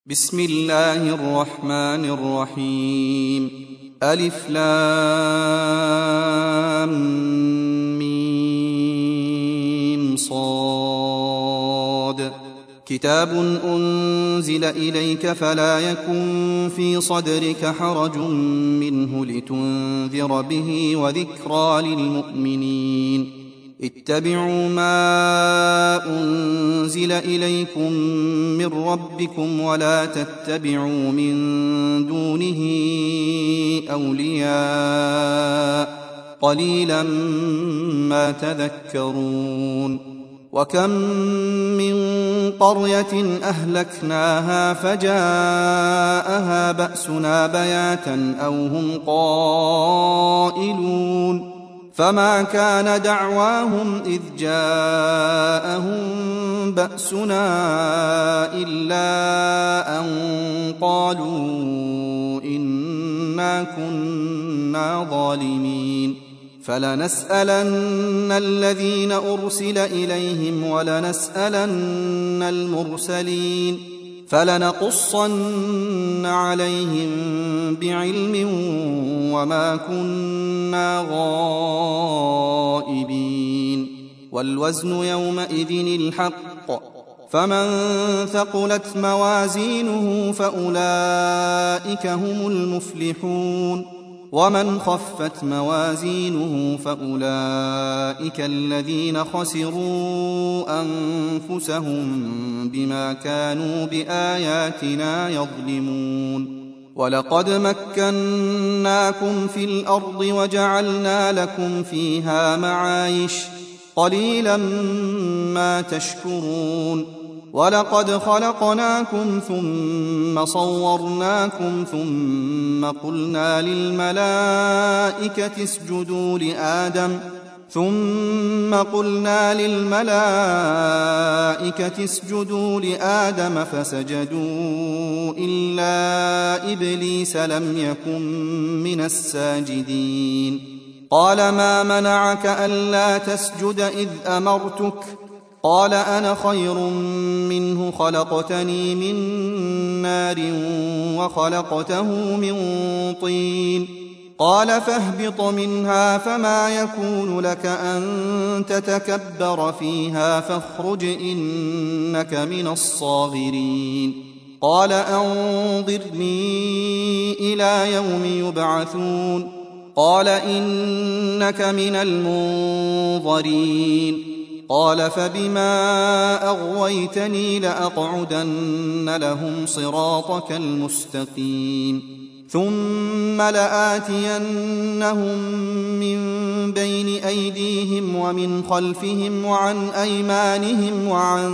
بسم الله الرحمن الرحيم. ألف لام ميم صاد. كتاب أنزل إليك فلا يكن في صدرك حرج منه لتنذر به وذكرى للمؤمنين. اتبعوا ما أنزل إليكم من ربكم ولا تتبعوا من دونه أولياء قليلا ما تذكرون. وكم من قرية أهلكناها فجاءها بأسنا بياتا أو هم قائلون فما كان دعواهم إذ جاءهم بأسنا إلا أن قالوا إنا كنا ظالمين. فلنسألن الذين أرسل إليهم ولنسألن المرسلين فلنقصن عليهم بعلم وما كنا غائبين. والوزن يومئذ الحق فمن ثقلت موازينه فأولئك هم المفلحون ومن خفت موازينه فأولئك الذين خسروا أنفسهم بما كانوا بآياتنا يظلمون. ولقد مكناكم في الأرض وجعلنا لكم فيها معايش قليلا ما تشكرون. ولقد خلقناكم ثم صورناكم ثم قلنا للملائكة اسجدوا لآدم فسجدوا إلا إبليس لم يكن من الساجدين. قال ما منعك ألا تسجد إذ أمرتك؟ قال أنا خير منه خلقتني من نار وخلقته من طين. قال فاهبط منها فما يكون لك أن تتكبر فيها فاخرج إنك من الصاغرين. قال أنظرني إلى يوم يبعثون. قال إنك من المنظرين. قال فبما أغويتني لأقعدن لهم صراطك المستقيم ثم لآتينهم من بين أيديهم ومن خلفهم وعن أيمانهم وعن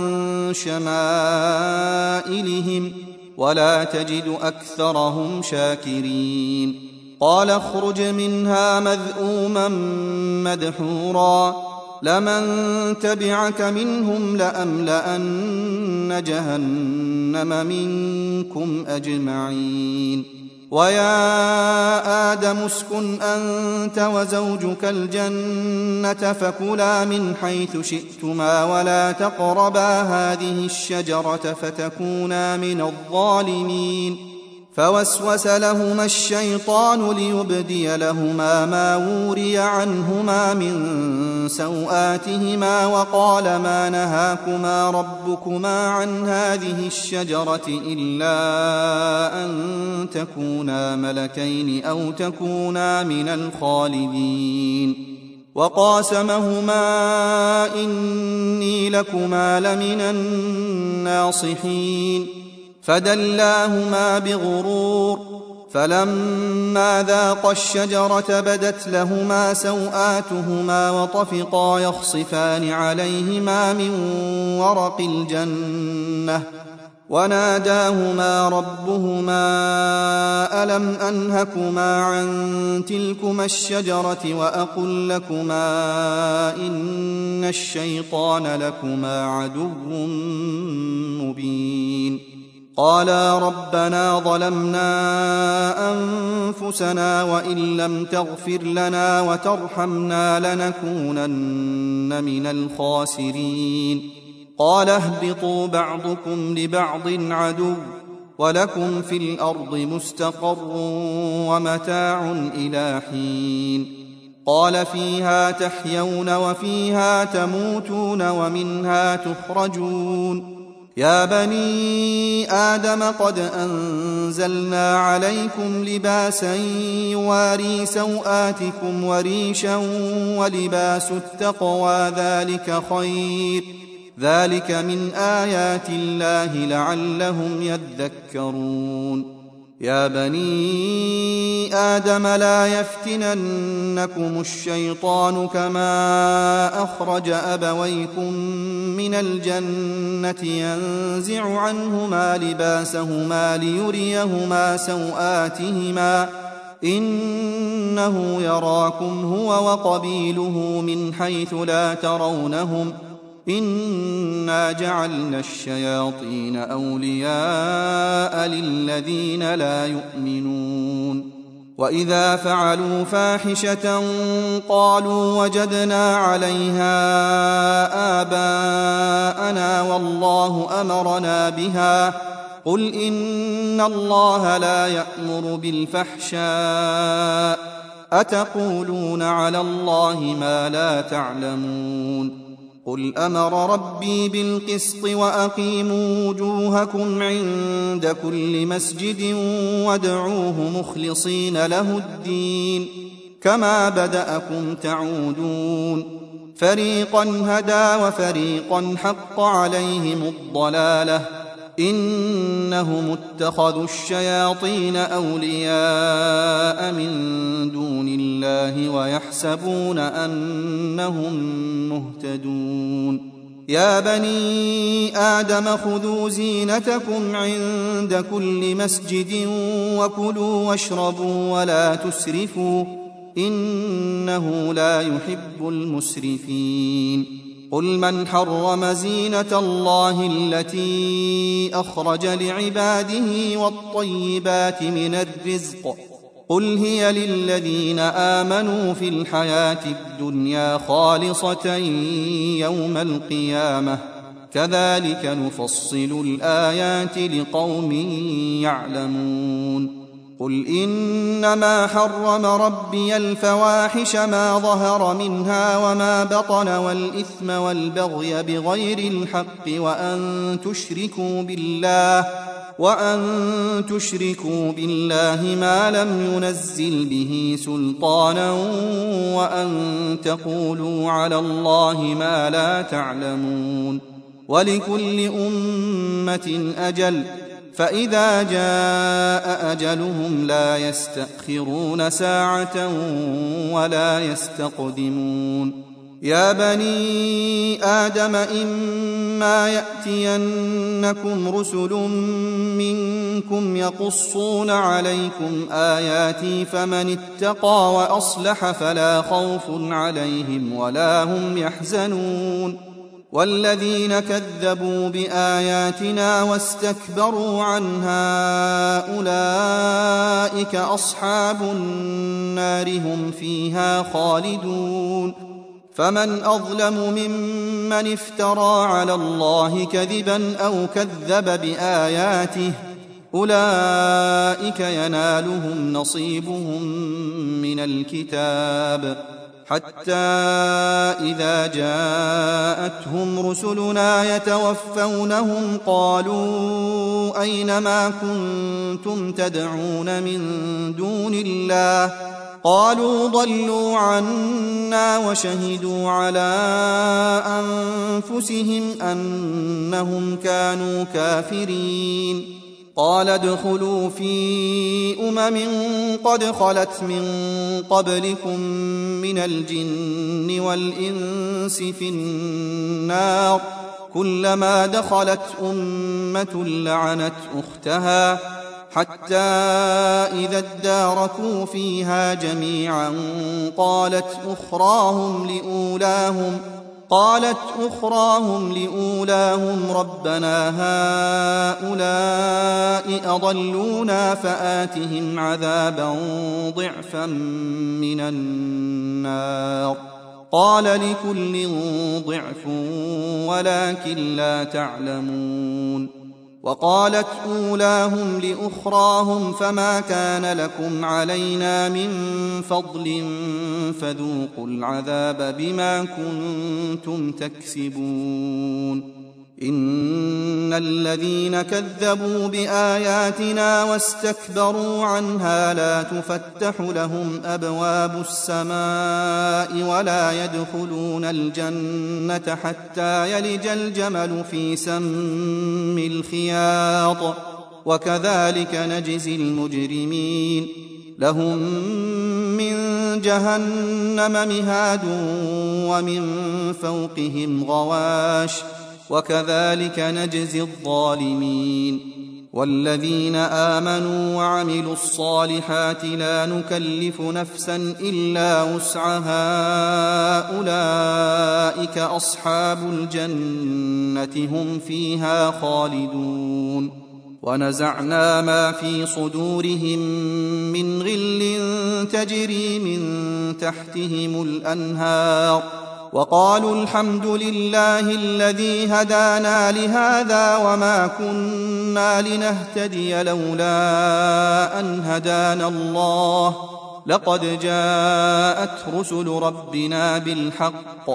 شمائلهم ولا تجد أكثرهم شاكرين. قال اخرج منها مذءوما مدحورا لمن تبعك منهم لأملأن جهنم منكم أجمعين. ويا آدم اسكن أنت وزوجك الجنة فكلا من حيث شئتما ولا تقربا هذه الشجرة فتكونا من الظالمين. فوسوس لهما الشيطان ليبدي لهما ما وري عنهما من سوآتهما وقال ما نهاكما ربكما عن هذه الشجرة إلا أن تكونا ملكين أو تكونا من الخالدين. وقاسمهما إني لكما لمن الناصحين. فدلاهما بغرور فلما ذاقا الشجرة بدت لهما سوآتهما وطفقا يخصفان عليهما من ورق الجنة وناداهما ربهما ألم أنهكما عن تلكما الشجرة وأقل لكما إن الشيطان لكما عدو مبين. قالا ربنا ظلمنا أنفسنا وإن لم تغفر لنا وترحمنا لنكونن من الخاسرين. قال اهبطوا بعضكم لبعض عدو ولكم في الأرض مستقر ومتاع إلى حين قال فيها تحيون وفيها تموتون ومنها تخرجون يا بني آدم قد أنزلنا عليكم لباسا يواري سوآتكم وريشا ولباس التقوى ذلك خير ذلك من آيات الله لعلهم يذكرون يا بني آدم لا يفتننكم الشيطان كما أخرج أبويكم من الجنة ينزع عنهما لباسهما ليريهما سوآتهما إنه يراكم هو وقبيله من حيث لا ترونهم إنا جعلنا الشياطين أولياء للذين لا يؤمنون وإذا فعلوا فاحشة قالوا وجدنا عليها آباءنا والله أمرنا بها قل إن الله لا يأمر بالفحشاء أتقولون على الله ما لا تعلمون قل أمر ربي بالقسط وأقيموا وجوهكم عند كل مسجد وادعوه مخلصين له الدين كما بدأكم تعودون فريقا هدى وفريقا حق عليهم الضلالة إنهم اتخذوا الشياطين أولياء من دون الله ويحسبون أنهم مهتدون يا بني آدم خذوا زينتكم عند كل مسجد وكلوا واشربوا ولا تسرفوا إنه لا يحب المسرفين قل من حرم زينة الله التي أخرج لعباده والطيبات من الرزق قل هي للذين آمنوا في الحياة الدنيا خالصة يوم القيامة كذلك نفصل الآيات لقوم يعلمون قل إنما حرم ربي الفواحش ما ظهر منها وما بطن والإثم والبغي بغير الحق وأن تشركوا بالله ما لم ينزل به سلطانا وأن تقولوا على الله ما لا تعلمون ولكل أمة أجل فإذا جاء أجلهم لا يستأخرون ساعة ولا يستقدمون يا بني آدم إما يأتينكم رسل منكم يقصون عليكم آياتي فمن اتقى وأصلح فلا خوف عليهم ولا هم يحزنون والذين كذبوا بآياتنا واستكبروا عنها أولئك أصحاب النار هم فيها خالدون فمن أظلم ممن افترى على الله كذبا أو كذب بآياته أولئك ينالهم نصيبهم من الكتاب حتى إذا جاءتهم رسلنا يتوفونهم قالوا أين ما كنتم تدعون من دون الله قالوا ضلوا عنا وشهدوا على أنفسهم أنهم كانوا كافرين قال ادخلوا في قد خلت من قبلكم من الجن والإنس في النار كلما دخلت أمة لعنت أختها حتى إذا اداركوا فيها جميعا قالت أخراهم لأولاهم ربنا هؤلاء أضلونا فآتهم عذابا ضعفا من النار قال لكل ضعف ولكن لا تعلمون وقالت أولاهم لأخراهم فما كان لكم علينا من فضل فذوقوا العذاب بما كنتم تكسبون إن الذين كذبوا بآياتنا واستكبروا عنها لا تفتح لهم أبواب السماء ولا يدخلون الجنة حتى يلج الجمل في سم الخياط وكذلك نجزي المجرمين لهم من جهنم مهاد ومن فوقهم غواش وكذلك نجزي الظالمين والذين آمنوا وعملوا الصالحات لا نكلف نفسا إلا وسعها أولئك أصحاب الجنة هم فيها خالدون ونزعنا ما في صدورهم من غل تجري من تحتهم الأنهار وقالوا الحمد لله الذي هدانا لهذا وما كنا لنهتدي لولا أن هدانا الله لقد جاءت رسل ربنا بالحق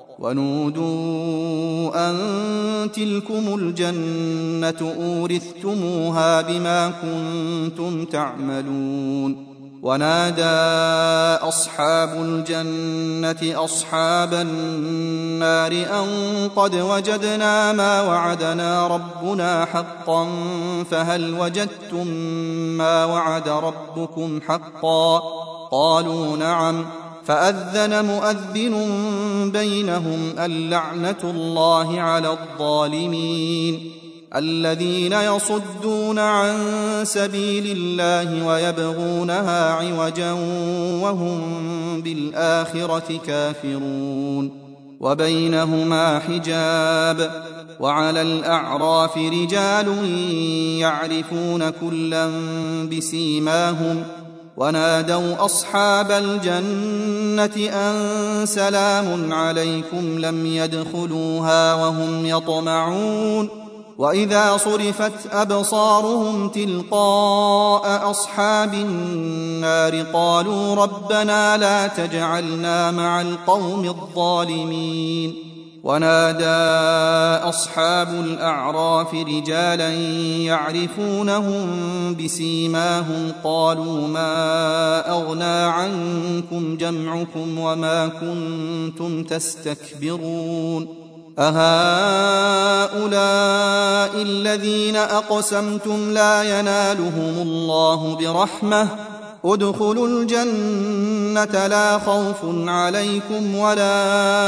ونودوا أن تلكم الجنة أورثتموها بما كنتم تعملون ونادى أصحاب الجنة أصحاب النار أن قد وجدنا ما وعدنا ربنا حقا فهل وجدتم ما وعد ربكم حقا قالوا نعم فأذن مؤذن بينهم اللعنة الله على الظالمين الذين يصدون عن سبيل الله ويبغونها عوجا وهم بالآخرة كافرون وبينهما حجاب وعلى الأعراف رجال يعرفون كلا بسيماهم ونادوا أصحاب الجنة أن سلام عليكم لم يدخلوها وهم يطمعون وإذا صرفت أبصارهم تلقاء أصحاب النار قالوا ربنا لا تجعلنا مع القوم الظالمين ونادى أصحاب الأعراف رجالا يعرفونهم بسيماهم قالوا ما أغنى عنكم جمعكم وما كنتم تستكبرون أهؤلاء الذين أقسمتم لا ينالهم الله برحمة ادخلوا الجنة لا خوف عليكم ولا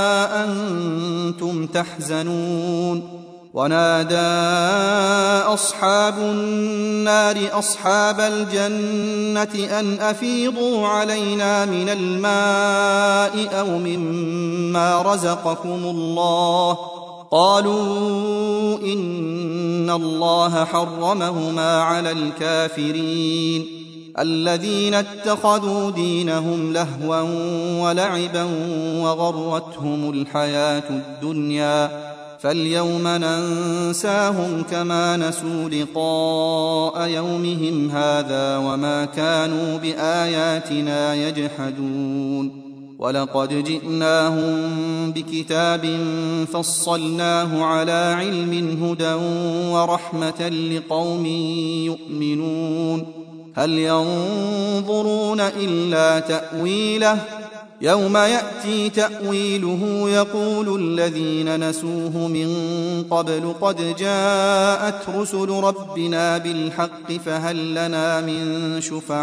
أنتم تحزنون ونادى أصحاب النار أصحاب الجنة أن أفيضوا علينا من الماء أو مما رزقكم الله قالوا إن الله حرمهما على الكافرين الذين اتخذوا دينهم لهوا ولعبا وغرتهم الحياة الدنيا فاليوم ننساهم كما نسوا لقاء يومهم هذا وما كانوا بآياتنا يجحدون ولقد جئناهم بكتاب فصلناه على علم هدى ورحمة لقوم يؤمنون هل ينظرون إلا تأويله يوم يأتي تأويله يقول الذين نسوه من قبل قد جاءت رسل ربنا بالحق فهل لنا من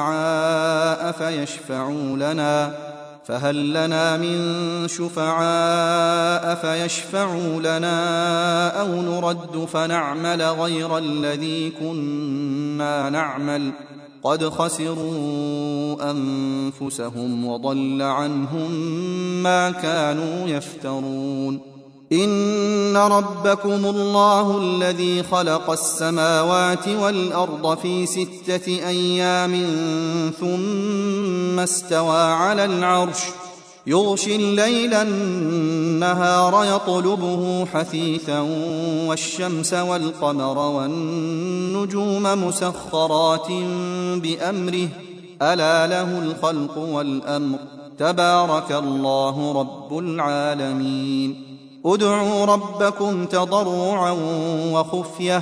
شفعاء فيشفعوا لنا أو نرد فنعمل غير الذي كنا نعمل قد خسروا أنفسهم وضل عنهم ما كانوا يفترون إن ربكم الله الذي خلق السماوات والأرض في 6 أيام ثم استوى على العرش يغشي الليل النهار يطلبه حثيثا والشمس والقمر والنجوم مسخرات بأمره ألا له الخلق والأمر تبارك الله رب العالمين ادعوا ربكم تضرعا وخفية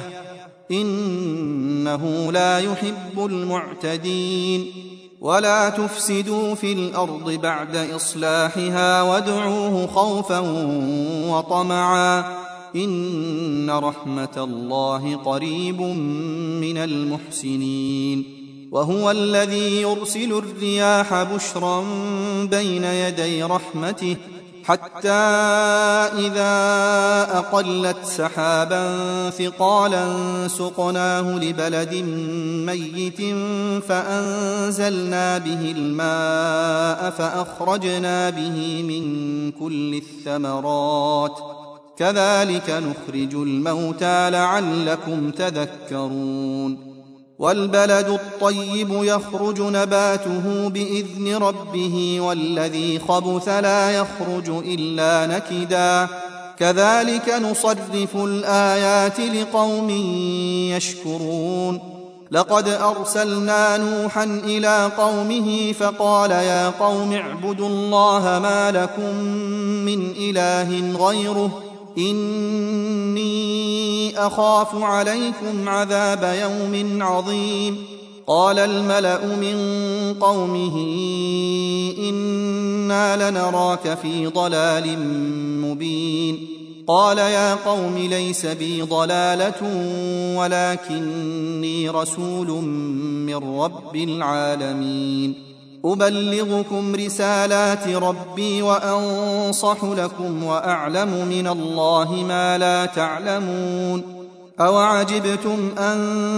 إنه لا يحب المعتدين ولا تفسدوا في الأرض بعد إصلاحها وادعوه خوفا وطمعا إن رحمة الله قريب من المحسنين وهو الذي يرسل الرياح بشرا بين يدي رحمته حتى إذا أقلت سحابا ثقالا سقناه لبلد ميت فأنزلنا به الماء فأخرجنا به من كل الثمرات كذلك نخرج الموتى لعلكم تذكرون والبلد الطيب يخرج نباته بإذن ربه والذي خبث لا يخرج إلا نكدا كذلك نصرف الآيات لقوم يشكرون لقد أرسلنا نوحا إلى قومه فقال يا قوم اعبدوا الله ما لكم من إله غيره إني أخاف عليكم عذاب يوم عظيم قال الملأ من قومه إنا لنراك في ضلال مبين قال يا قوم ليس بي ضلالة ولكني رسول من رب العالمين أبلغكم رسالات ربي وأنصح لكم وأعلم من الله ما لا تعلمون أوعجبتم أن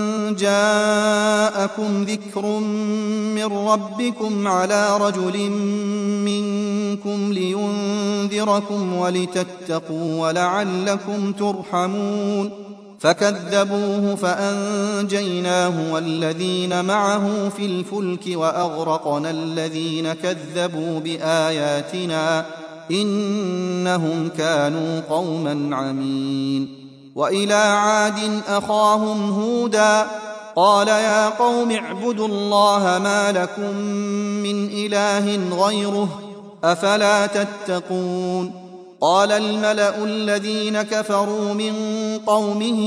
جاءكم ذكر من ربكم على رجل منكم لينذركم ولتتقوا ولعلكم ترحمون فكذبوه فأنجيناه والذين معه في الفلك وأغرقنا الذين كذبوا بآياتنا إنهم كانوا قوما عمين وإلى عاد أخاهم هودا قال يا قوم اعبدوا الله ما لكم من إله غيره أفلا تتقون قال الملأ الذين كفروا من قومه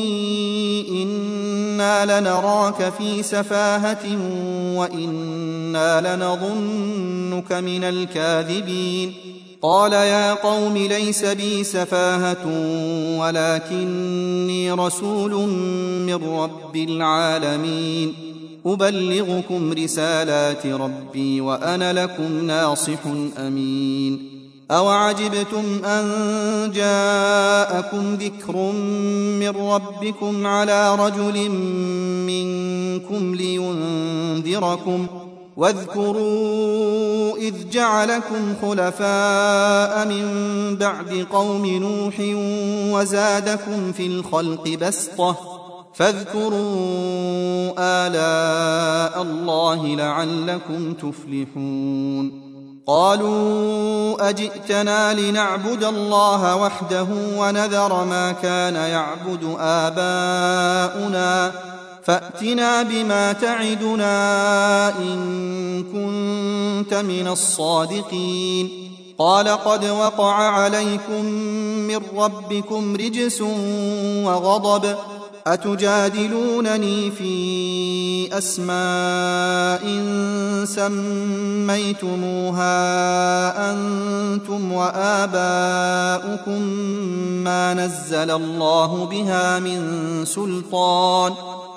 إنا لنراك في سفاهة وإنا لنظنك من الكاذبين قال يا قوم ليس بي سفاهة ولكني رسول من رب العالمين أبلغكم رسالات ربي وأنا لكم ناصح أمين أوعجبتم أن جاءكم ذكر من ربكم على رجل منكم لينذركم واذكروا إذ جعلكم خلفاء من بعد قوم نوح وزادكم في الخلق بسطة فاذكروا آلاء الله لعلكم تفلحون قالوا أجئتنا لنعبد الله وحده ونذر ما كان يعبد آباؤنا فأتنا بما تعدنا إن كنت من الصادقين قال قد وقع عليكم من ربكم رجس وغضب أتجادلونني في أسماء سميتموها أنتم وآباؤكم ما نزل الله بها من سلطان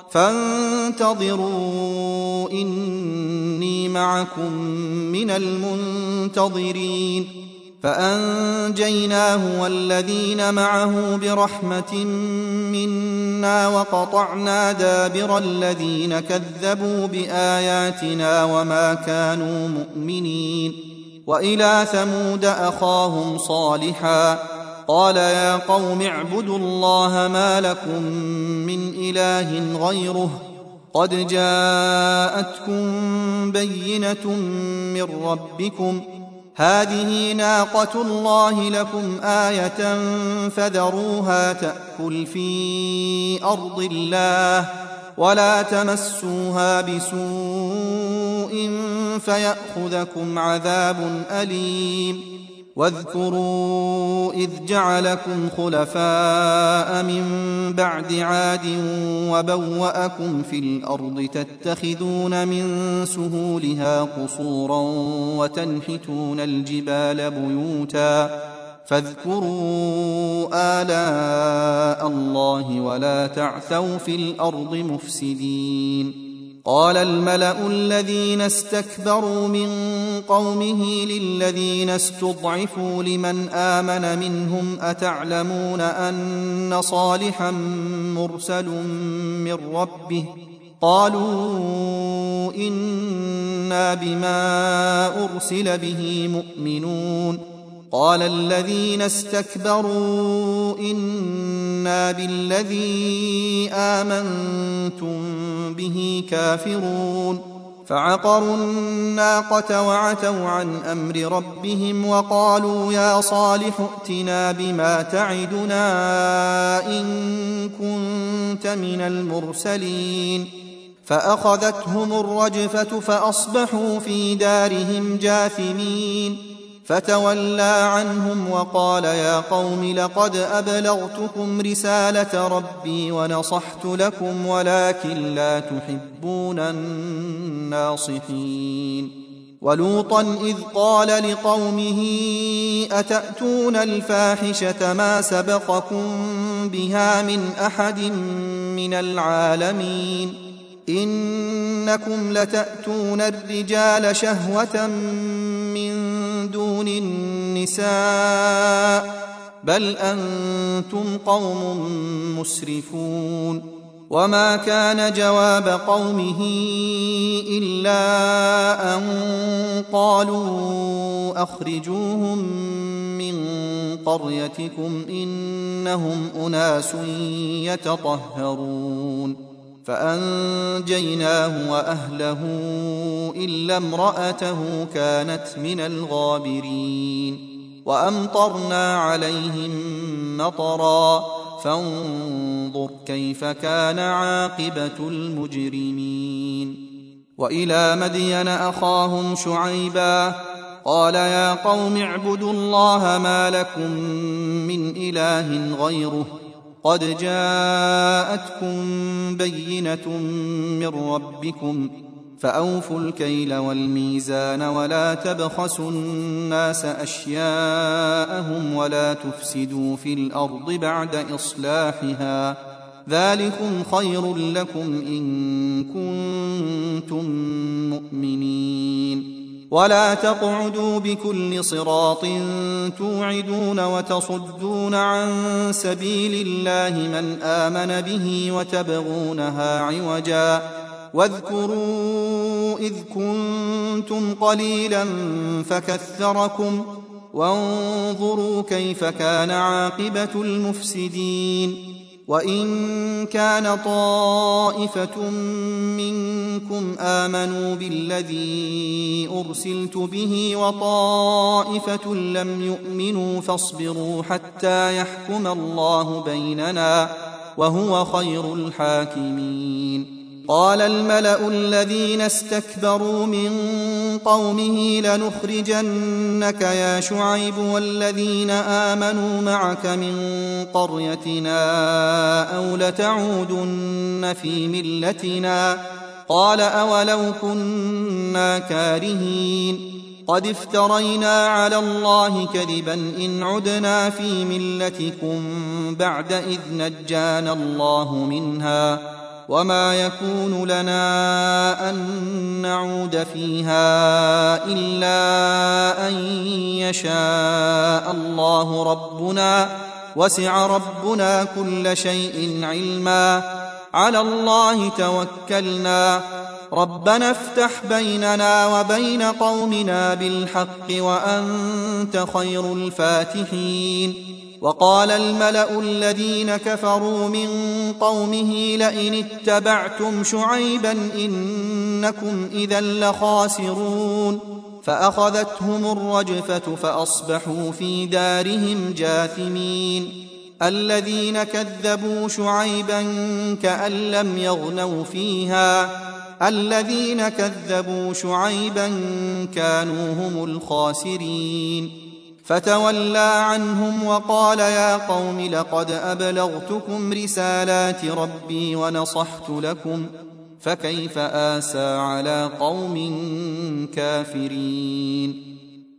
فانتظروا إني معكم من المنتظرين فأنجيناه والذين معه برحمة منا وقطعنا دابر الذين كذبوا بآياتنا وما كانوا مؤمنين وإلى ثمود أخاهم صالحا قال يا قوم اعبدوا الله ما لكم من إله غيره قد جاءتكم بينة من ربكم هذه ناقة الله لكم آية فذروها تأكل في أرض الله ولا تمسوها بسوء فيأخذكم عذاب أليم واذكروا إذ جعلكم خلفاء من بعد عاد وبوأكم في الأرض تتخذون من سهولها قصورا وتنحتون الجبال بيوتا فاذكروا آلاء الله ولا تعثوا في الأرض مفسدين قال الملأ الذين استكبروا من قومه للذين استضعفوا لمن آمن منهم أتعلمون أن صالحا مرسل من ربه قالوا إنا بما أرسل به مؤمنون قال الذين استكبروا إنا بالذي آمنتم به كافرون فعقروا الناقة وعتوا عن أمر ربهم وقالوا يا صالح ائتنا بما تعدنا إن كنت من المرسلين فأخذتهم الرجفة فأصبحوا في دارهم جاثمين فتولى عنهم وقال يا قوم لقد أبلغتكم رسالة ربي ونصحت لكم ولكن لا تحبون الناصحين ولوطا إذ قال لقومه أتأتون الفاحشة ما سبقكم بها من أحد من العالمين إنكم لتأتون الرجال شهوة من دون النساء بل أنتم قوم مسرفون وما كان جواب قومه إلا أن قالوا أخرجوهم من قريتكم إنهم أناس يتطهرون فأنجيناه وأهله إلا امرأته كانت من الغابرين وأمطرنا عليهم مطرا فانظر كيف كان عاقبة المجرمين وإلى مدين أخاهم شعيبا قال يا قوم اعبدوا الله ما لكم من إله غيره قد جاءتكم بينة من ربكم فأوفوا الكيل والميزان ولا تبخسوا الناس أشياءهم ولا تفسدوا في الأرض بعد إصلاحها ذلكم خير لكم إن كنتم مؤمنين ولا تقعدوا بكل صراط توعدون وتصدون عن سبيل الله من آمن به وتبغونها عوجا واذكروا إذ كنتم قليلا فكثركم وانظروا كيف كان عاقبة المفسدين وإن كان طائفة منكم آمنوا بالذي أرسلت به وطائفة لم يؤمنوا فاصبروا حتى يحكم الله بيننا وهو خير الحاكمين قال الملأ الذين استكبروا من قومه لنخرجنك يا شعيب والذين آمنوا معك من قريتنا أو لتعودن في ملتنا قال أولو كنا كارهين قد افترينا على الله كذبا إن عدنا في ملتكم بعد إذ نجانا الله منها وما يكون لنا أن نعود فيها إلا أن يشاء الله ربنا وسع ربنا كل شيء علما على الله توكلنا ربنا افتح بيننا وبين قومنا بالحق وأنت خير الفاتحين وقال الملأ الذين كفروا من قومه لئن اتبعتم شعيبا إنكم إذا لخاسرون فأخذتهم الرجفة فأصبحوا في دارهم جاثمين الذين كذبوا شعيبا كأن لم يغنوا فيها الذين كذبوا شعيبا كانوا هم الخاسرين فتولى عنهم وقال يا قوم لقد أبلغتكم رسالات ربي ونصحت لكم فكيف آسى على قوم كافرين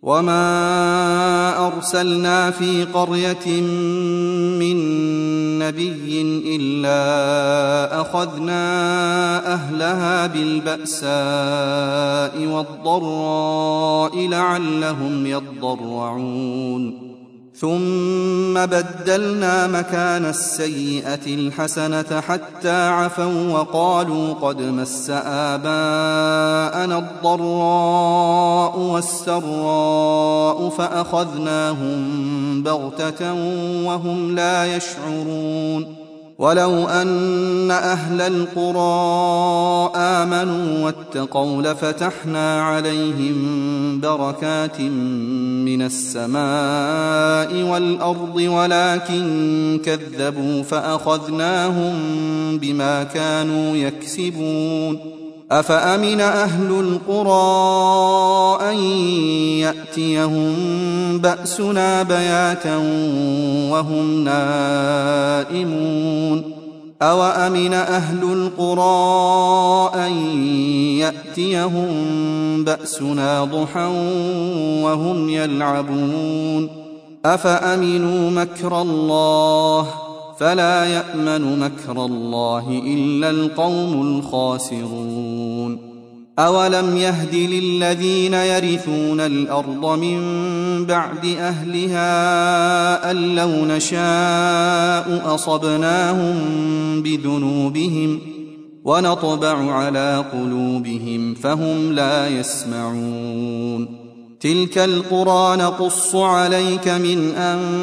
وما أرسلنا في قرية من نبي إلا أخذنا أهلها بالبأساء والضراء لعلهم يضرعون ثم بدلنا مكان السيئة الحسنة حتى عفوا وقالوا قد مس آباءنا الضراء والسراء فأخذناهم بغتة وهم لا يشعرون ولو أن أهل القرى آمنوا واتقوا لفتحنا عليهم بركات من السماء والأرض ولكن كذبوا فأخذناهم بما كانوا يكسبون أفأمن أهل القرى أن يأتيهم بأسنا بياتا وهم نائمون أوأمن أهل القرى أن يأتيهم بأسنا ضحى وهم يلعبون أفأمنوا مكر الله فلا يأمن مكر الله إلا القوم الخاسرون أولم يهد للذين يرثون الأرض من بعد أهلها أن لو نشاء أصبناهم بذنوبهم ونطبع على قلوبهم فهم لا يسمعون تلك القرى نقص عليك من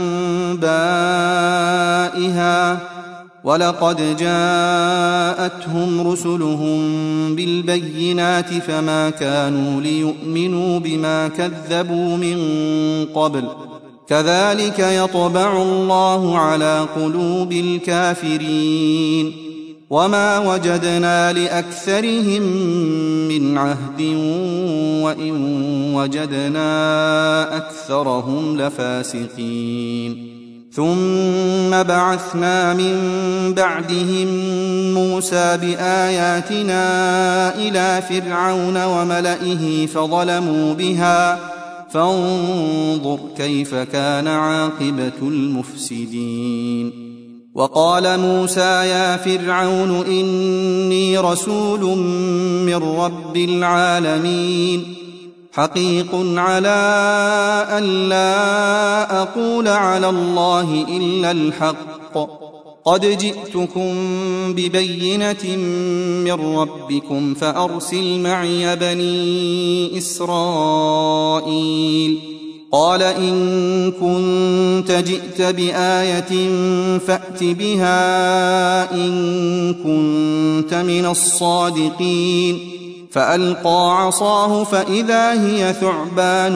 أنبائها ولقد جاءتهم رسلهم بالبينات فما كانوا ليؤمنوا بما كذبوا من قبل كذلك يطبع الله على قلوب الكافرين وما وجدنا لأكثرهم من عهد وإن وجدنا أكثرهم لفاسقين ثم بعثنا من بعدهم موسى بآياتنا إلى فرعون وملئه فظلموا بها فانظر كيف كان عاقبة المفسدين وقال موسى يا فرعون إني رسول من رب العالمين حقيق على أن لا أقول على الله إلا الحق قد جئتكم ببينة من ربكم فأرسل معي بني إسرائيل قال إن كنت جئت بآية فأت بها إن كنت من الصادقين فألقى عصاه فإذا هي ثعبان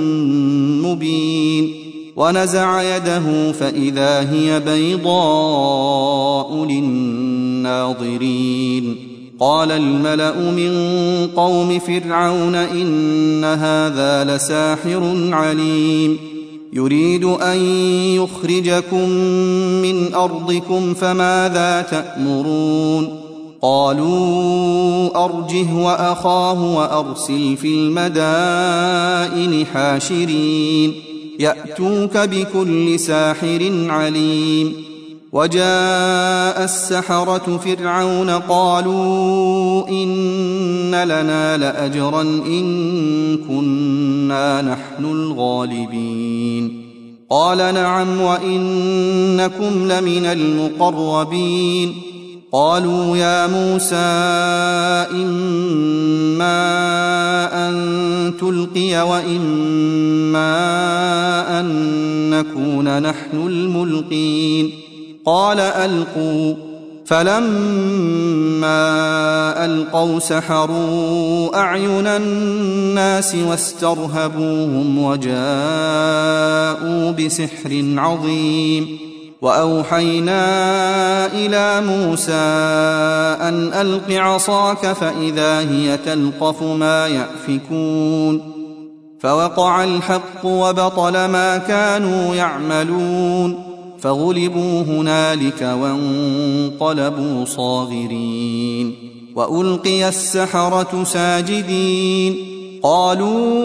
مبين ونزع يده فإذا هي بيضاء للناظرين قال الملأ من قوم فرعون إن هذا لساحر عليم يريد أن يخرجكم من أرضكم فماذا تأمرون قالوا أرجه وأخاه وأرسل في المدائن حاشرين يأتوك بكل ساحر عليم وجاء السحرة فرعون قالوا إن لنا لأجرا إن كنا نحن الغالبين قال نعم وإنكم لمن المقربين قالوا يا موسى إما أن تلقي وإما أن نكون نحن الملقين قال ألقوا فلما ألقوا سحروا أعين الناس واسترهبوهم وجاءوا بسحر عظيم. وأوحينا إلى موسى أن ألق عصاك فإذا هي تلقف ما يأفكون فوقع الحق وبطل ما كانوا يعملون فغلبوا هنالك وانقلبوا صاغرين. وألقي السحرة ساجدين قالوا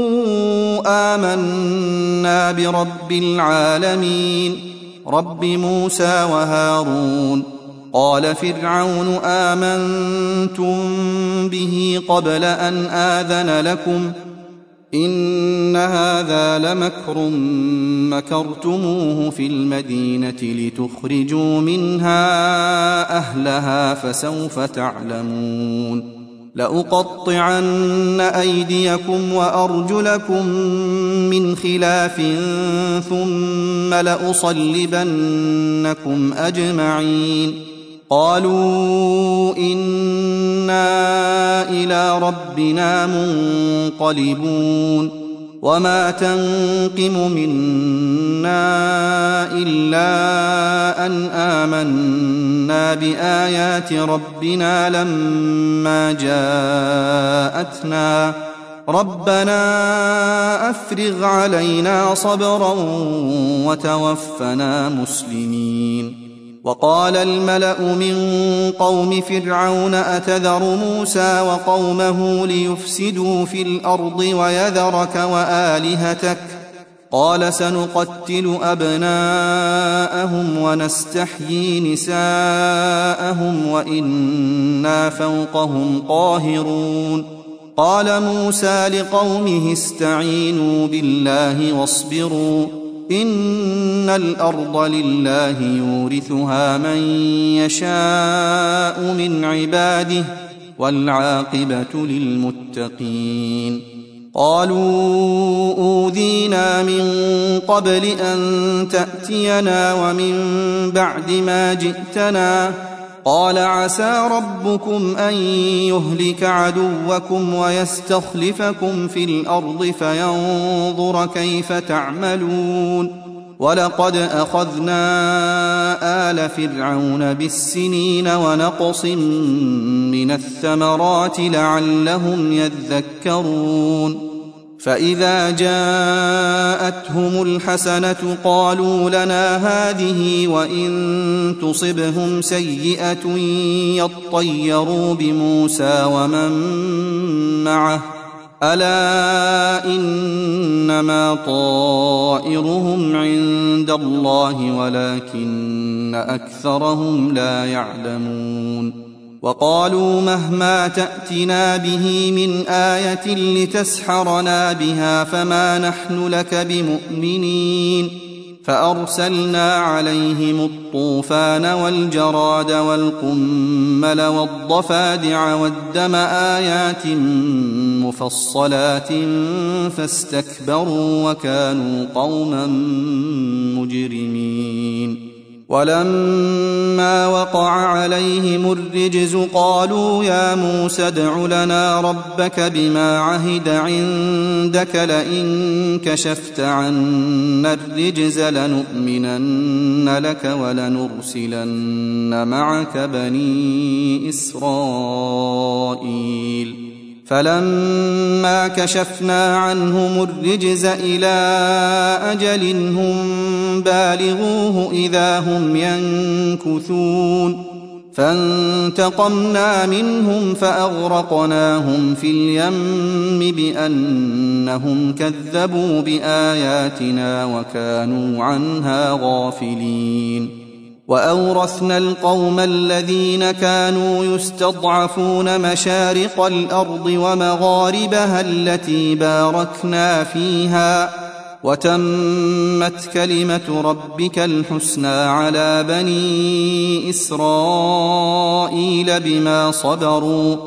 آمنا برب العالمين رب موسى وهارون. قال فرعون آمنتم به قبل أن آذن لكم إن هذا لمكر مكرتموه في المدينة لتخرجوا منها أهلها فسوف تعلمون. لأقطعن أيديكم وأرجلكم من خلاف ثم لأصلبنكم أجمعين. قالوا إنا إلى ربنا منقلبون. وما تنقم منا إلا أن آمنا بآيات ربنا لما جاءتنا ربنا أفرغ علينا صبرا وتوفنا مسلمين. وقال الملأ من قوم فرعون أتذر موسى وقومه ليفسدوا في الأرض ويذرك وآلهتك قال سنقتل أبناءهم ونستحيي نساءهم وإنا فوقهم قاهرون. قال موسى لقومه استعينوا بالله واصبروا إن الأرض لله يورثها من يشاء من عباده والعاقبة للمتقين. قالوا أوذينا من قبل أن تأتينا ومن بعد ما جئتنا قال عسى ربكم أن يهلك عدوكم ويستخلفكم في الأرض فينظر كيف تعملون. ولقد أخذنا آل فرعون بالسنين ونقص من الثمرات لعلهم يذكرون. فإذا جاءتهم الحسنة قالوا لنا هذه وإن تصبهم سيئة يطيروا بموسى ومن معه ألا إنما طائرهم عند الله ولكن أكثرهم لا يعلمون. وقالوا مهما تأتنا به من آية لتسحرنا بها فما نحن لك بمؤمنين. فأرسلنا عليهم الطوفان والجراد والقمل والضفادع والدم آيات مفصلات فاستكبروا وكانوا قوما مجرمين. ولما وقع عليهم الرجز قالوا يا موسى ادع لنا ربك بما عهد عندك لئن كشفت عنا الرجز لنؤمنن لك ولنرسلن معك بني إسرائيل. فلما كشفنا عنهم الرجز إلى أجل هم بالغوه إذا هم ينكثون. فانتقمنا منهم فأغرقناهم في اليم بأنهم كذبوا بآياتنا وكانوا عنها غافلين. وأورثنا القوم الذين كانوا يستضعفون مشارق الأرض ومغاربها التي باركنا فيها وتمت كلمة ربك الحسنى على بني إسرائيل بما صبروا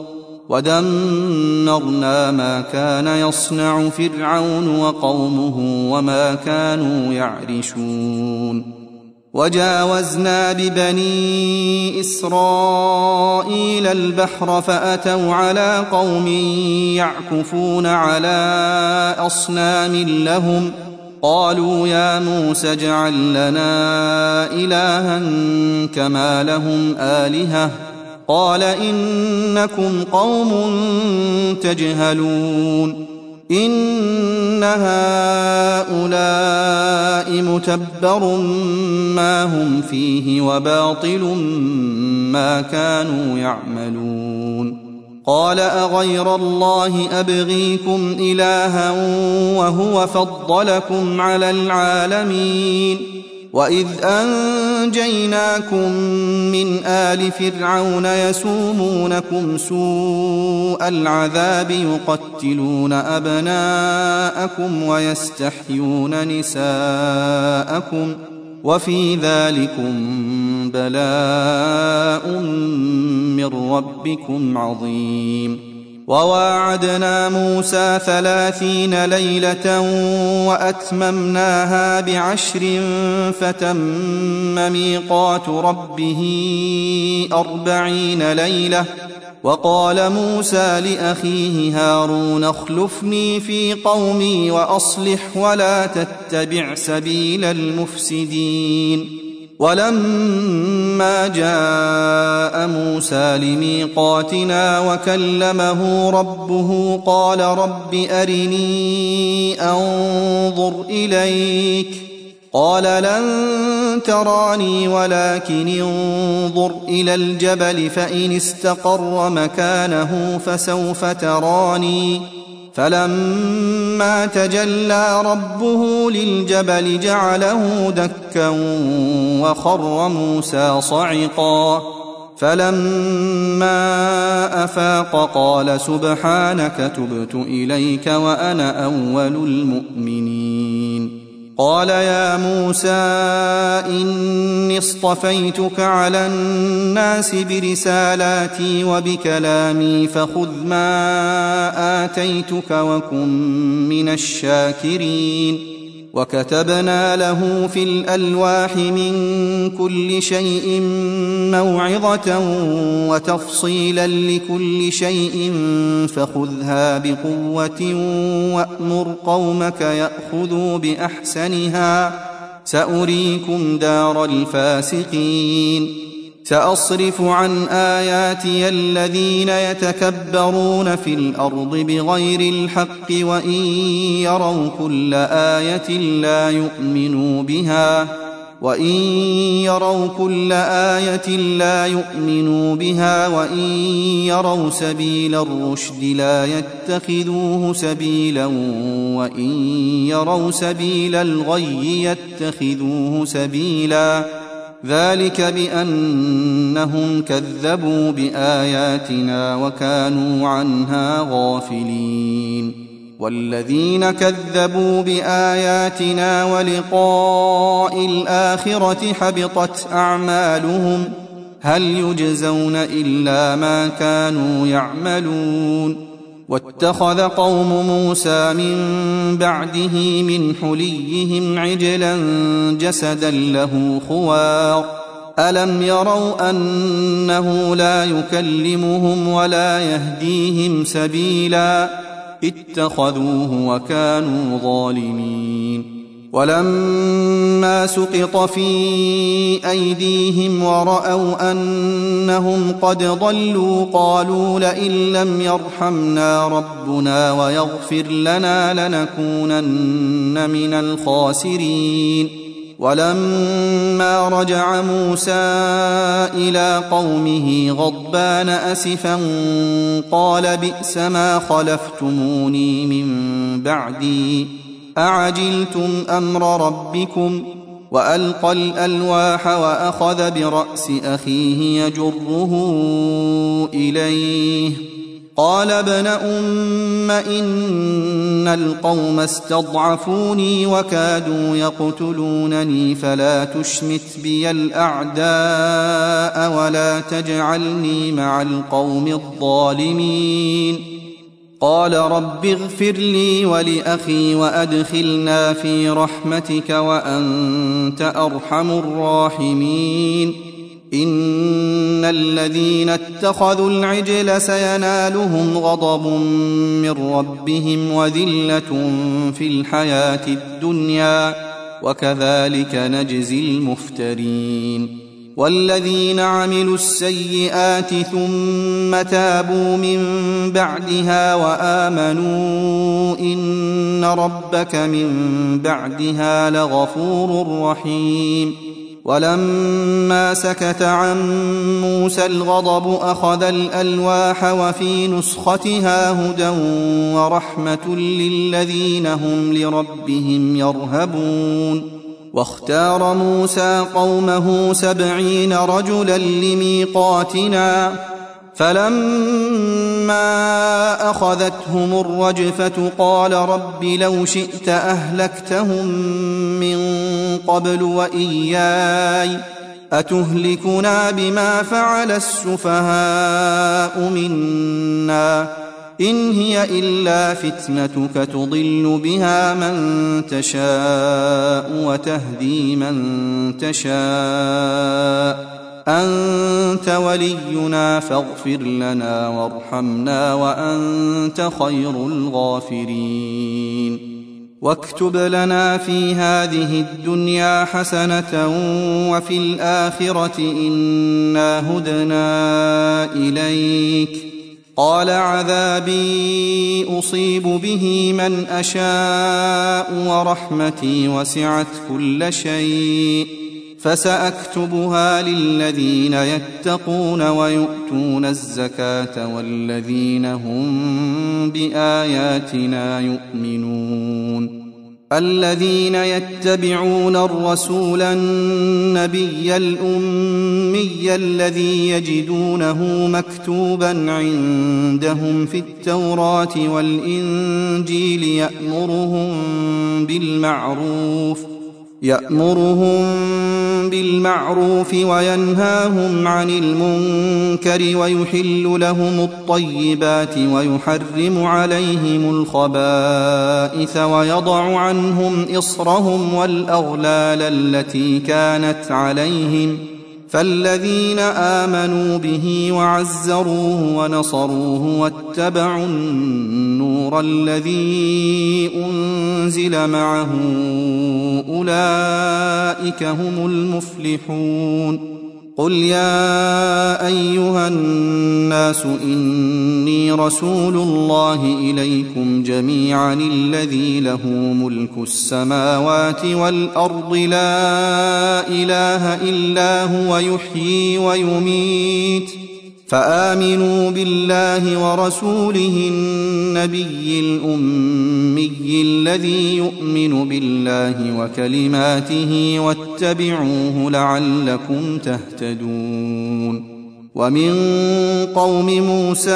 ودمرنا ما كان يصنع فرعون وقومه وما كانوا يعرشون. وجاوزنا ببني إسرائيل البحر فأتوا على قوم يعكفون على أصنام لهم قالوا يا موسى اجعل لنا إلها كما لهم آلهة قال إنكم قوم تجهلون إن هؤلاء متبر ما هم فيه وباطل ما كانوا يعملون قال أغير الله أبغيكم إلها وهو فضلكم على العالمين وإذ أنجيناكم من آل فرعون يسومونكم سوء العذاب يقتلون أبناءكم ويستحيون نساءكم وفي ذلكم بلاء من ربكم عظيم وواعدنا موسى 30 ليلة وأتممناها ب10 فتم ميقات ربه 40 ليلة وقال موسى لأخيه هارون اخلفني في قومي وأصلح ولا تتبع سبيل المفسدين ولما جاء موسى لميقاتنا وكلمه ربه قال رب أرني أنظر إليك قال لن تراني ولكن انظر إلى الجبل فإن استقر مكانه فسوف تراني فلما تجلى ربه للجبل جعله دكا وخر موسى صعقا فلما أفاق قال سبحانك تبت إليك وأنا أول المؤمنين قال يا موسى إني اصطفيتك على الناس برسالاتي وبكلامي فخذ ما آتيتك وكن من الشاكرين وكتبنا له في الألواح من كل شيء موعظة وتفصيلا لكل شيء فخذها بقوة وأمر قومك يأخذوا بأحسنها سأريكم دار الفاسقين سأصرف عن آياتي الذين يتكبرون في الأرض بغير الحق وإن يروا كل آية لا يؤمنوا بها وإن يروا سبيل الرشد لا يتخذوه سبيلا وإن يروا سبيل الغي يتخذوه سبيلا ذلك بأنهم كذبوا بآياتنا وكانوا عنها غافلين والذين كذبوا بآياتنا ولقاء الآخرة حبطت أعمالهم هل يجزون إلا ما كانوا يعملون واتخذ قوم موسى من بعده من حليهم عجلا جسدا له خوار ألم يروا أنه لا يكلمهم ولا يهديهم سبيلا اتخذوه وكانوا ظالمين ولما سقط في أيديهم ورأوا أنهم قد ضلوا قالوا لئن لم يرحمنا ربنا ويغفر لنا لنكونن من الخاسرين ولما رجع موسى إلى قومه غضبان أسفا قال بئس ما خلفتموني من بعدي أعجلتم أمر ربكم وألقى الألواح وأخذ برأس أخيه يجره إليه قال ابن أم إن القوم استضعفوني وكادوا يقتلونني فلا تشمت بي الأعداء ولا تجعلني مع القوم الظالمين قال رب اغفر لي ولأخي وأدخلنا في رحمتك وأنت أرحم الراحمين إن الذين اتخذوا العجل سينالهم غضب من ربهم وذلة في الحياة الدنيا وكذلك نجزي المفترين والذين عملوا السيئات ثم تابوا من بعدها وآمنوا إن ربك من بعدها لغفور رحيم ولما سكت عن موسى الغضب أخذ الألواح وفي نسختها هدى ورحمة للذين هم لربهم يرهبون واختار موسى قومه 70 رجلا لميقاتنا فلما أخذتهم الرجفة قال رب لو شئت أهلكتهم من قبل وإياي أتهلكنا بما فعل السفهاء منا إن هي إلا فتنتك تضل بها من تشاء وتهدي من تشاء أنت ولينا فاغفر لنا وارحمنا وأنت خير الغافرين واكتب لنا في هذه الدنيا حسنة وفي الآخرة إنا هدنا إليك قال عذابي أصيب به من أشاء ورحمتي وسعت كل شيء فسأكتبها للذين يتقون ويؤتون الزكاة والذين هم بآياتنا يؤمنون الذين يتبعون الرسول النبي الأمي الذي يجدونه مكتوبا عندهم في التوراة والإنجيل يأمرهم بالمعروف وينهاهم عن المنكر ويحل لهم الطيبات ويحرم عليهم الخبائث ويضع عنهم إصرهم والأغلال التي كانت عليهم فالذين آمنوا به وعزروه ونصروه واتبعوا النور الذي أنزل معه أولئك هم المفلحون قل يا أيها الناس إني رسول الله إليكم جميعا الذي له ملك السماوات والأرض لا إله إلا هو يحيي ويميت فآمنوا بالله ورسوله النبي الأمي الذي يؤمن بالله وكلماته واتبعوه لعلكم تهتدون ومن قوم موسى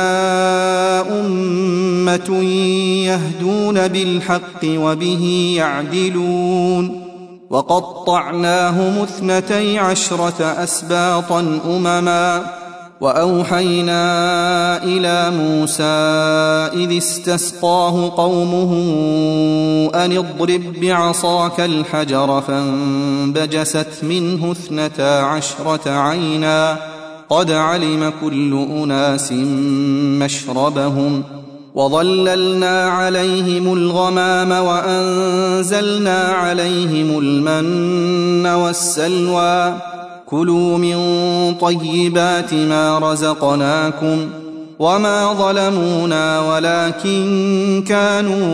أمة يهدون بالحق وبه يعدلون وقطعناهم 12 أسباطا أمما وأوحينا إلى موسى إذ استسقاه قومه أن اضرب بعصاك الحجر فانبجست منه 12 عينا قد علم كل أناس مشربهم وظللنا عليهم الغمام وأنزلنا عليهم المن والسلوى كلوا من طيبات ما رزقناكم وما ظلمونا ولكن كانوا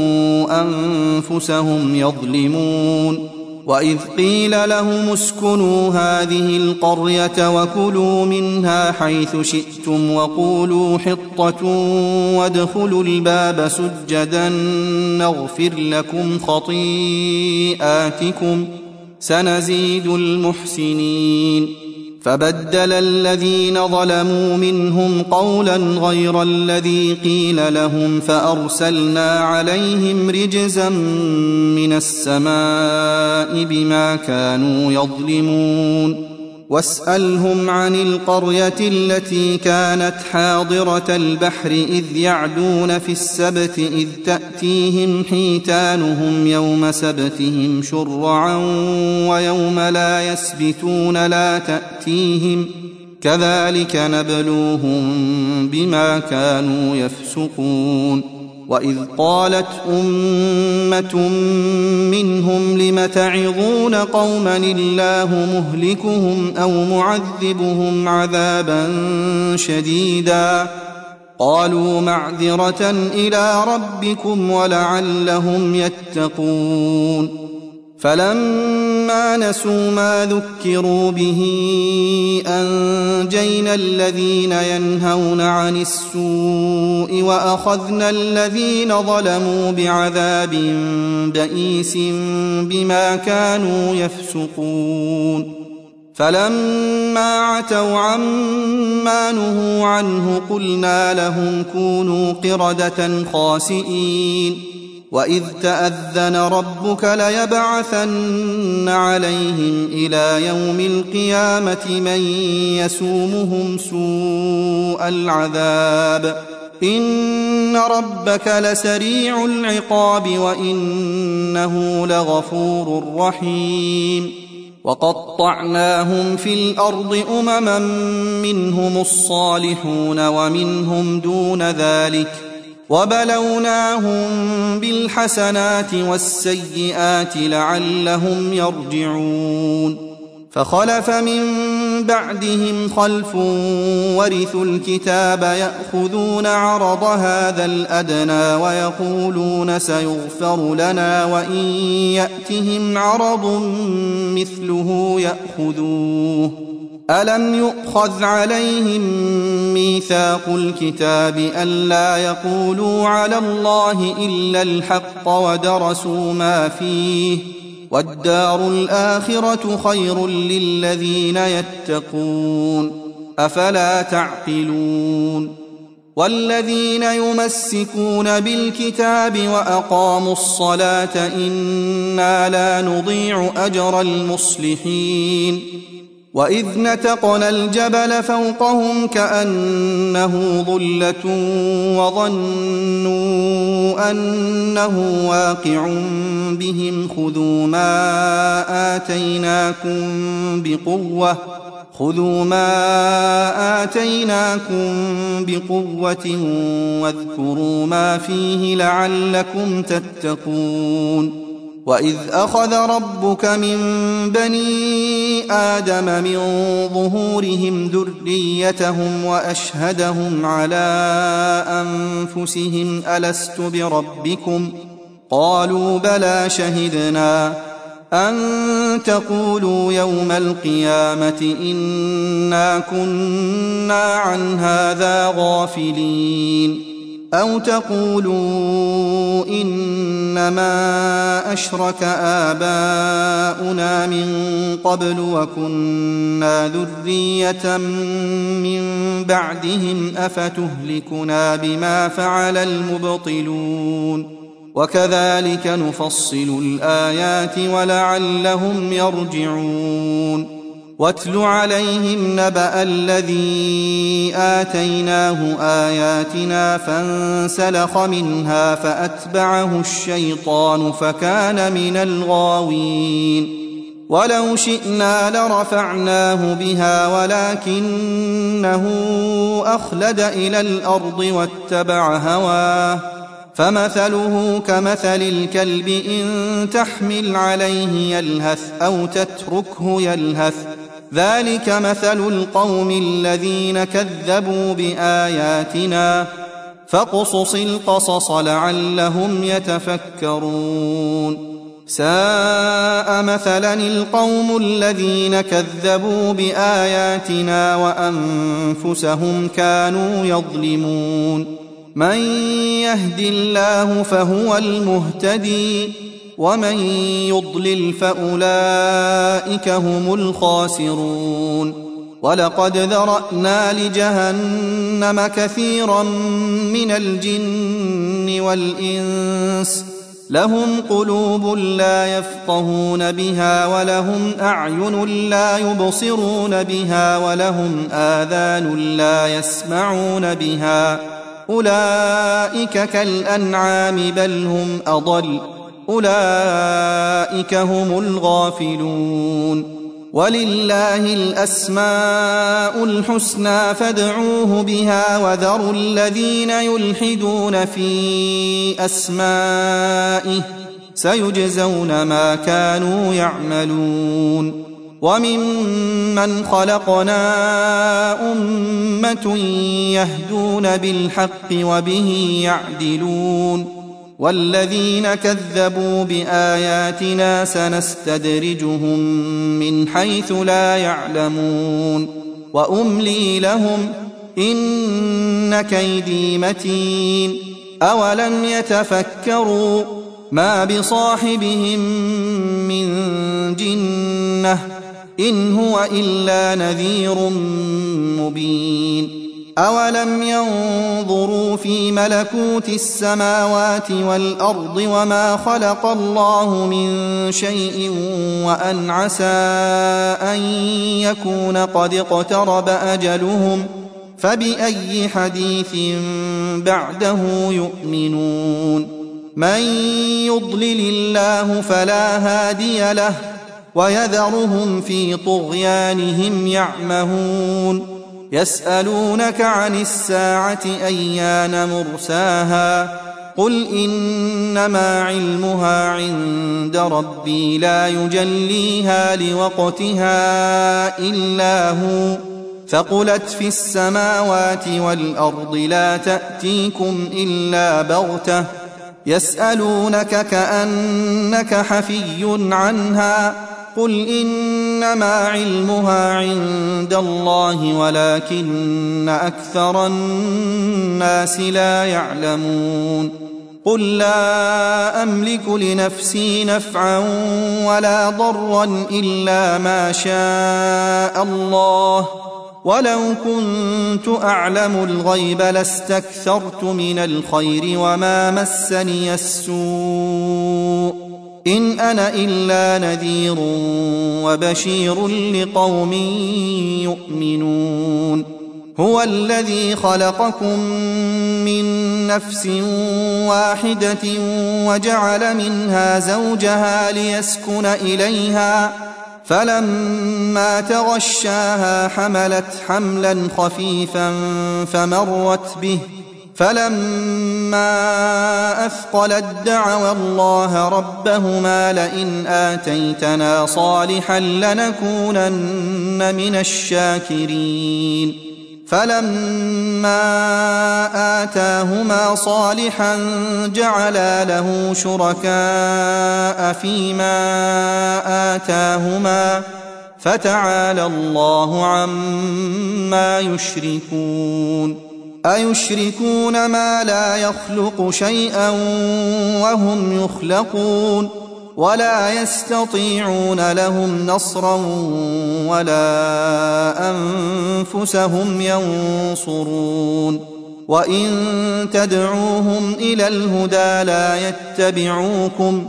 أنفسهم يظلمون وإذ قيل لهم اسكنوا هذه القرية وكلوا منها حيث شئتم وقولوا حطة وادخلوا الباب سجدا نغفر لكم خطيئاتكم سنزيد المحسنين فبدل الذين ظلموا منهم قولا غير الذي قيل لهم فأرسلنا عليهم رجزا من السماء بما كانوا يظلمون واسألهم عن القرية التي كانت حاضرة البحر إذ يعدون في السبت إذ تأتيهم حيتانهم يوم سبتهم شرعا ويوم لا يسبتون لا تأتيهم كذلك نبلوهم بما كانوا يفسقون وإذ قالت أمة منهم لم تعظون قوما الله مهلكهم أو معذبهم عذابا شديدا قالوا معذرة إلى ربكم ولعلهم يتقون فلما نسوا ما ذكروا به أنجينا الذين ينهون عن السوء وأخذنا الذين ظلموا بعذاب بئيس بما كانوا يفسقون فلما عتوا عما نهوا عنه قلنا لهم كونوا قردة خاسئين وإذ تأذن ربك ليبعثن عليهم إلى يوم القيامة من يسومهم سوء العذاب إن ربك لسريع العقاب وإنه لغفور رحيم وقطعناهم في الأرض أمما منهم الصالحون ومنهم دون ذلك وبلوناهم بالحسنات والسيئات لعلهم يرجعون فخلف من بعدهم خلف ورثوا الكتاب يأخذون عرض هذا الأدنى ويقولون سيغفر لنا وإن يأتهم عرض مثله يأخذوه ألم يؤخذ عليهم ميثاق الكتاب ألا يقولوا على الله إلا الحق ودرسوا ما فيه والدار الآخرة خير للذين يتقون أفلا تعقلون والذين يمسكون بالكتاب وأقاموا الصلاة إنا لا نضيع أجر المصلحين وإذ نتقنا الجبل فوقهم كأنه ظلة وظنوا أنه واقع بهم خذوا ما آتيناكم بقوة واذكروا ما فيه لعلكم تتقون وإذ أخذ ربك من بني آدم من ظهورهم ذريتهم وأشهدهم على أنفسهم ألست بربكم قالوا بلى شهدنا أن تقولوا يوم القيامة إنا كنا عن هذا غافلين أو تقولوا إنما أشرك آباؤنا من قبل وكنا ذرية من بعدهم أفتهلكنا بما فعل المبطلون وكذلك نفصل الآيات ولعلهم يرجعون واتل عليهم نبأ الذي آتيناه آياتنا فانسلخ منها فأتبعه الشيطان فكان من الغاوين ولو شئنا لرفعناه بها ولكنه أخلد إلى الأرض واتبع هواه فمثله كمثل الكلب إن تحمل عليه يلهث أو تتركه يلهث ذلك مثل القوم الذين كذبوا بآياتنا فاقصص القصص لعلهم يتفكرون ساء مثلا القوم الذين كذبوا بآياتنا وأنفسهم كانوا يظلمون من يهد الله فهو المهتدي ومن يضلل فأولئك هم الخاسرون ولقد ذرأنا لجهنم كثيرا من الجن والإنس لهم قلوب لا يفقهون بها ولهم أعين لا يبصرون بها ولهم آذان لا يسمعون بها أولئك كالأنعام بل هم أضل أولئك هم الغافلون ولله الأسماء الحسنى فادعوه بها وذروا الذين يلحدون في أسمائه سيجزون ما كانوا يعملون وممن خلقنا أمة يهدون بالحق وبه يعدلون والذين كذبوا بآياتنا سنستدرجهم من حيث لا يعلمون وأملي لهم إن كيدي متين أولم يتفكروا ما بصاحبهم من جنة إن هو إلا نذير مبين أولم ينظروا في ملكوت السماوات والأرض وما خلق الله من شيء وأن عسى أن يكون قد اقترب أجلهم فبأي حديث بعده يؤمنون من يضلل الله فلا هادي له ويذرهم في طغيانهم يعمهون يسألونك عن الساعة أيان مرساها قل إنما علمها عند ربي لا يجليها لوقتها إلا هو ثقلت في السماوات والأرض لا تأتيكم إلا بغتة يسألونك كأنك حفي عنها قل إنما علمها عند الله ولكن أكثر الناس لا يعلمون قل لا أملك لنفسي نفعا ولا ضرا إلا ما شاء الله ولو كنت أعلم الغيب لاستكثرت من الخير وما مسني السوء إن أنا إلا نذير وبشير لقوم يؤمنون هو الذي خلقكم من نفس واحدة وجعل منها زوجها ليسكن إليها فلما تغشاها حملت حملا خفيفا فمرت به فلما أثقلت دعوا الله ربهما لئن آتيتنا صالحا لنكونن من الشاكرين فلما آتاهما صالحا جعلا له شركاء فيما آتاهما فتعالى الله عما يشركون أيشركون ما لا يخلق شيئا وهم يخلقون ولا يستطيعون لهم نصرا ولا أنفسهم ينصرون وإن تدعوهم إلى الهدى لا يتبعوكم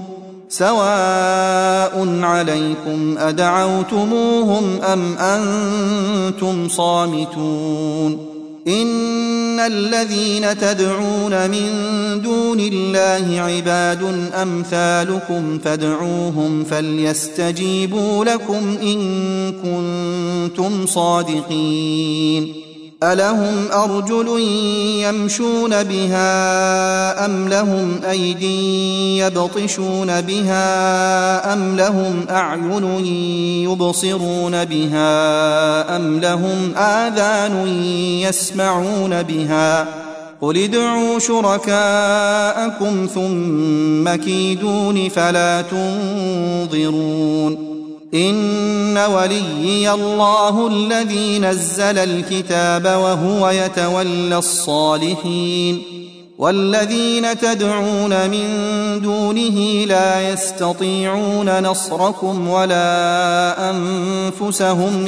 سواء عليكم أدعوتموهم أم أنتم صامتون إن الذين تدعون من دون الله عباد أمثالكم فادعوهم فليستجيبوا لكم إن كنتم صادقين ألهم أرجل يمشون بها أم لهم أيدي يبطشون بها أم لهم أعين يبصرون بها أم لهم آذان يسمعون بها قل ادعوا شركاءكم ثم كيدون فلا تنظرون إن وليي الله الذي نزل الكتاب وهو يتولى الصالحين والذين تدعون من دونه لا يستطيعون نصركم ولا أنفسهم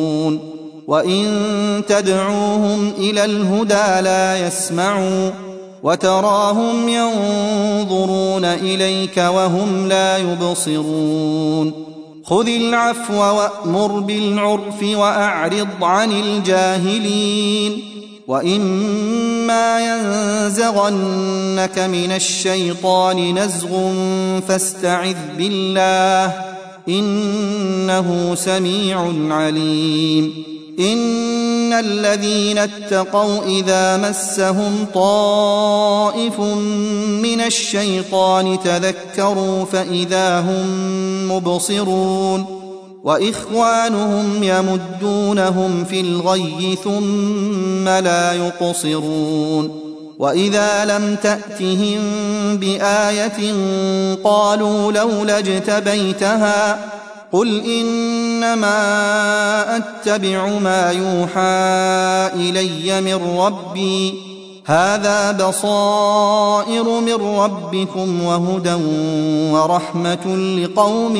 ينصرون وإن تدعوهم إلى الهدى لا يسمعوا وتراهم ينظرون إليك وهم لا يبصرون خذ العفو وأمر بالعرف وأعرض عن الجاهلين وإما ينزغنك من الشيطان نزغ فاستعذ بالله إنه سميع عليم إن الذين اتقوا إذا مسهم طائف من الشيطان تذكروا فإذا هم مبصرون وإخوانهم يمدونهم في الغي ثم لا يقصرون وإذا لم تأتهم بآية قالوا لولا اجتبيتها قل إنما أتبع ما يوحى إلي من ربي هذا بصائر من ربكم وهدى ورحمة لقوم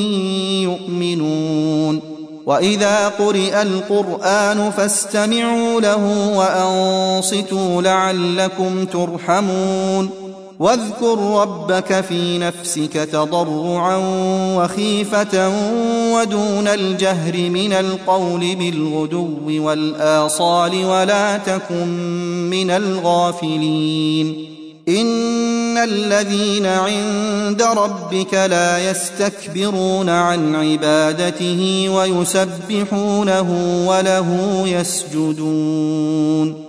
يؤمنون وإذا قرئ القرآن فاستمعوا له وأنصتوا لعلكم ترحمون واذكر ربك في نفسك تضرعا وخيفة ودون الجهر من القول بالغدو والآصال ولا تكن من الغافلين إن الذين عند ربك لا يستكبرون عن عبادته ويسبحونه وله يسجدون